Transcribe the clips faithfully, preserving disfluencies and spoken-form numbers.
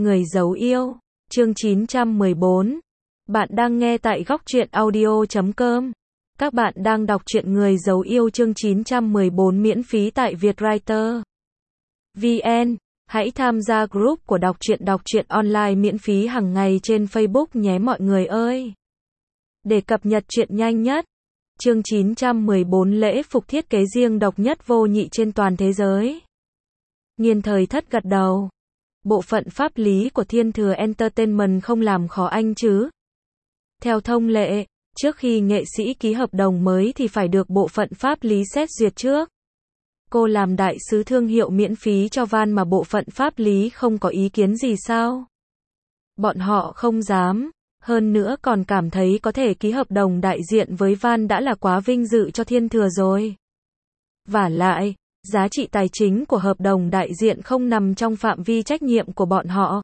Người giấu yêu, chương chín trăm mười bốn. Bạn đang nghe tại góc truyện audio chấm com. Các bạn đang đọc truyện Người giấu yêu chương chín trăm mười bốn miễn phí tại Vietwriter chấm vn. Hãy tham gia group của đọc truyện đọc truyện online miễn phí hàng ngày trên Facebook nhé mọi người ơi. Để cập nhật truyện nhanh nhất. Chương chín trăm mười bốn lễ phục thiết kế riêng độc nhất vô nhị trên toàn thế giới. Nghiên Thời Thất gật đầu. Bộ phận pháp lý của Thiên Thừa Entertainment không làm khó anh chứ? Theo thông lệ, trước khi nghệ sĩ ký hợp đồng mới thì phải được bộ phận pháp lý xét duyệt trước. Cô làm đại sứ thương hiệu miễn phí cho Van mà bộ phận pháp lý không có ý kiến gì sao? Bọn họ không dám, hơn nữa còn cảm thấy có thể ký hợp đồng đại diện với Van đã là quá vinh dự cho Thiên Thừa rồi. Vả lại, giá trị tài chính của hợp đồng đại diện không nằm trong phạm vi trách nhiệm của bọn họ.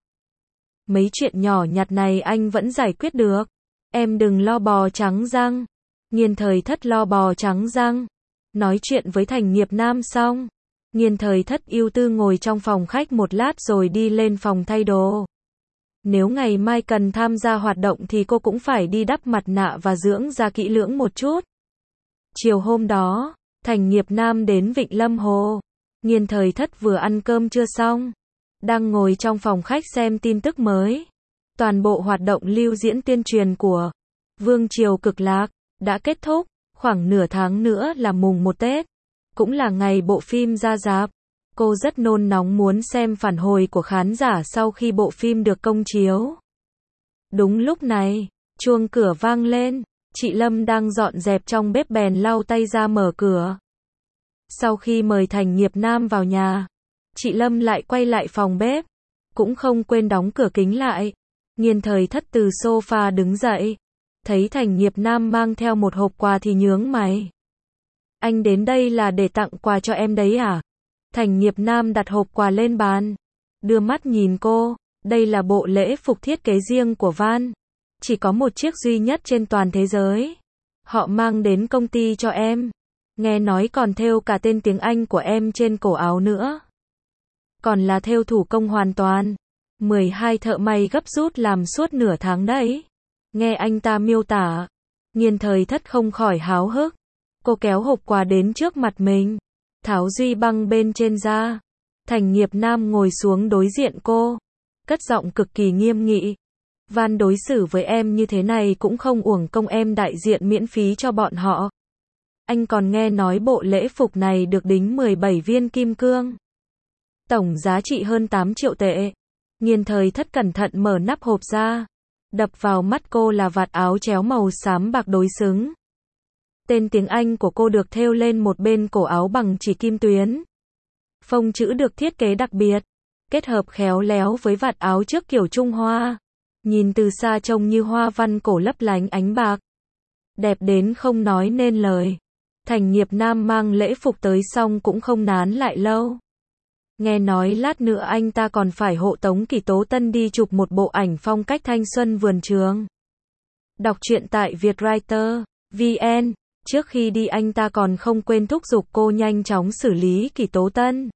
Mấy chuyện nhỏ nhặt này anh vẫn giải quyết được. Em đừng lo bò trắng răng. Nghiên Thời Thất lo bò trắng răng. Nói chuyện với Thành Nghiệp Nam xong, Nghiên Thời Thất ưu tư ngồi trong phòng khách một lát rồi đi lên phòng thay đồ. Nếu ngày mai cần tham gia hoạt động thì cô cũng phải đi đắp mặt nạ và dưỡng da kỹ lưỡng một chút. Chiều hôm đó, Thành Nghiệp Nam đến Vịnh Lâm Hồ. Nghiên Thời Thất vừa ăn cơm trưa xong, đang ngồi trong phòng khách xem tin tức mới. Toàn bộ hoạt động lưu diễn tuyên truyền của Vương Triều Cực Lạc đã kết thúc, khoảng nửa tháng nữa là mùng một Tết, cũng là ngày bộ phim ra rạp. Cô rất nôn nóng muốn xem phản hồi của khán giả sau khi bộ phim được công chiếu. Đúng lúc này, chuông cửa vang lên, chị Lâm đang dọn dẹp trong bếp bèn lau tay ra mở cửa. Sau khi mời Thành Nghiệp Nam vào nhà, chị Lâm lại quay lại phòng bếp, cũng không quên đóng cửa kính lại. Nghiên Thời Thất từ sofa đứng dậy, thấy Thành Nghiệp Nam mang theo một hộp quà thì nhướng mày. Anh đến đây là để tặng quà cho em đấy à? Thành Nghiệp Nam đặt hộp quà lên bàn, đưa mắt nhìn cô, đây là bộ lễ phục thiết kế riêng của Van. Chỉ có một chiếc duy nhất trên toàn thế giới. Họ mang đến công ty cho em. Nghe nói còn thêu cả tên tiếng Anh của em trên cổ áo nữa. Còn là thêu thủ công hoàn toàn. mười hai thợ may gấp rút làm suốt nửa tháng đấy. Nghe anh ta miêu tả, Nghiên Thời Thất không khỏi háo hức. Cô kéo hộp quà đến trước mặt mình, tháo duy băng bên trên ra. Thành Nghiệp Nam ngồi xuống đối diện cô, cất giọng cực kỳ nghiêm nghị. Van đối xử với em như thế này cũng không uổng công em đại diện miễn phí cho bọn họ. Anh còn nghe nói bộ lễ phục này được đính mười bảy viên kim cương. Tổng giá trị hơn tám triệu tệ. Nghiên Thời Thất cẩn thận mở nắp hộp ra. Đập vào mắt cô là vạt áo chéo màu xám bạc đối xứng. Tên tiếng Anh của cô được thêu lên một bên cổ áo bằng chỉ kim tuyến. Phông chữ được thiết kế đặc biệt, kết hợp khéo léo với vạt áo trước kiểu Trung Hoa. Nhìn từ xa trông như hoa văn cổ lấp lánh ánh bạc. Đẹp đến không nói nên lời. Thành Nghiệp Nam mang lễ phục tới xong cũng không nán lại lâu. Nghe nói lát nữa anh ta còn phải hộ tống Kỳ Tố Tân đi chụp một bộ ảnh phong cách thanh xuân vườn trường. Đọc truyện tại Vietwriter chấm vn. Trước khi đi anh ta còn không quên thúc giục cô nhanh chóng xử lý Kỳ Tố Tân.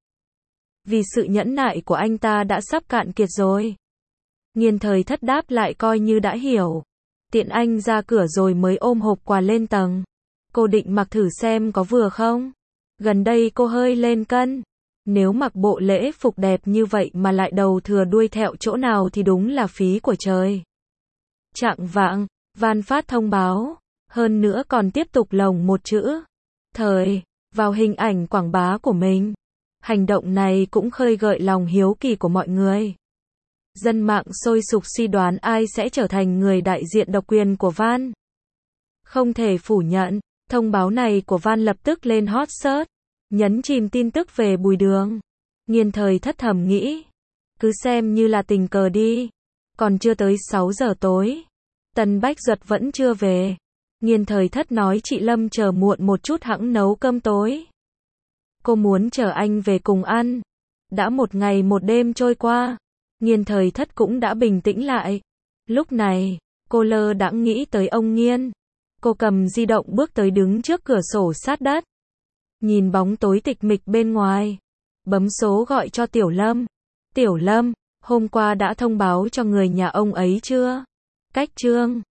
Vì sự nhẫn nại của anh ta đã sắp cạn kiệt rồi. Nghiên Thời Thất đáp lại coi như đã hiểu. Tiện anh ra cửa rồi mới ôm hộp quà lên tầng. Cô định mặc thử xem có vừa không? Gần đây cô hơi lên cân. Nếu mặc bộ lễ phục đẹp như vậy mà lại đầu thừa đuôi thẹo chỗ nào thì đúng là phí của trời. Chạng vạng, Van phát thông báo. Hơn nữa còn tiếp tục lồng một chữ thời vào hình ảnh quảng bá của mình. Hành động này cũng khơi gợi lòng hiếu kỳ của mọi người. Dân mạng sôi sục suy đoán ai sẽ trở thành người đại diện độc quyền của Van. Không thể phủ nhận, thông báo này của Van lập tức lên hot search, nhấn chìm tin tức về Bùi Đường. Nghiên Thời Thất thầm nghĩ, cứ xem như là tình cờ đi. Còn chưa tới sáu giờ tối, Tần Bách Duật vẫn chưa về. Nghiên Thời Thất nói chị Lâm chờ muộn một chút hẵng nấu cơm tối. Cô muốn chờ anh về cùng ăn. Đã một ngày một đêm trôi qua, Nghiên Thời Thất cũng đã bình tĩnh lại. Lúc này, cô lơ đãng nghĩ tới ông Nghiên. Cô cầm di động bước tới đứng trước cửa sổ sát đất. Nhìn bóng tối tịch mịch bên ngoài. Bấm số gọi cho Tiểu Lâm. Tiểu Lâm, Hôm qua đã thông báo cho người nhà ông ấy chưa? Cách chương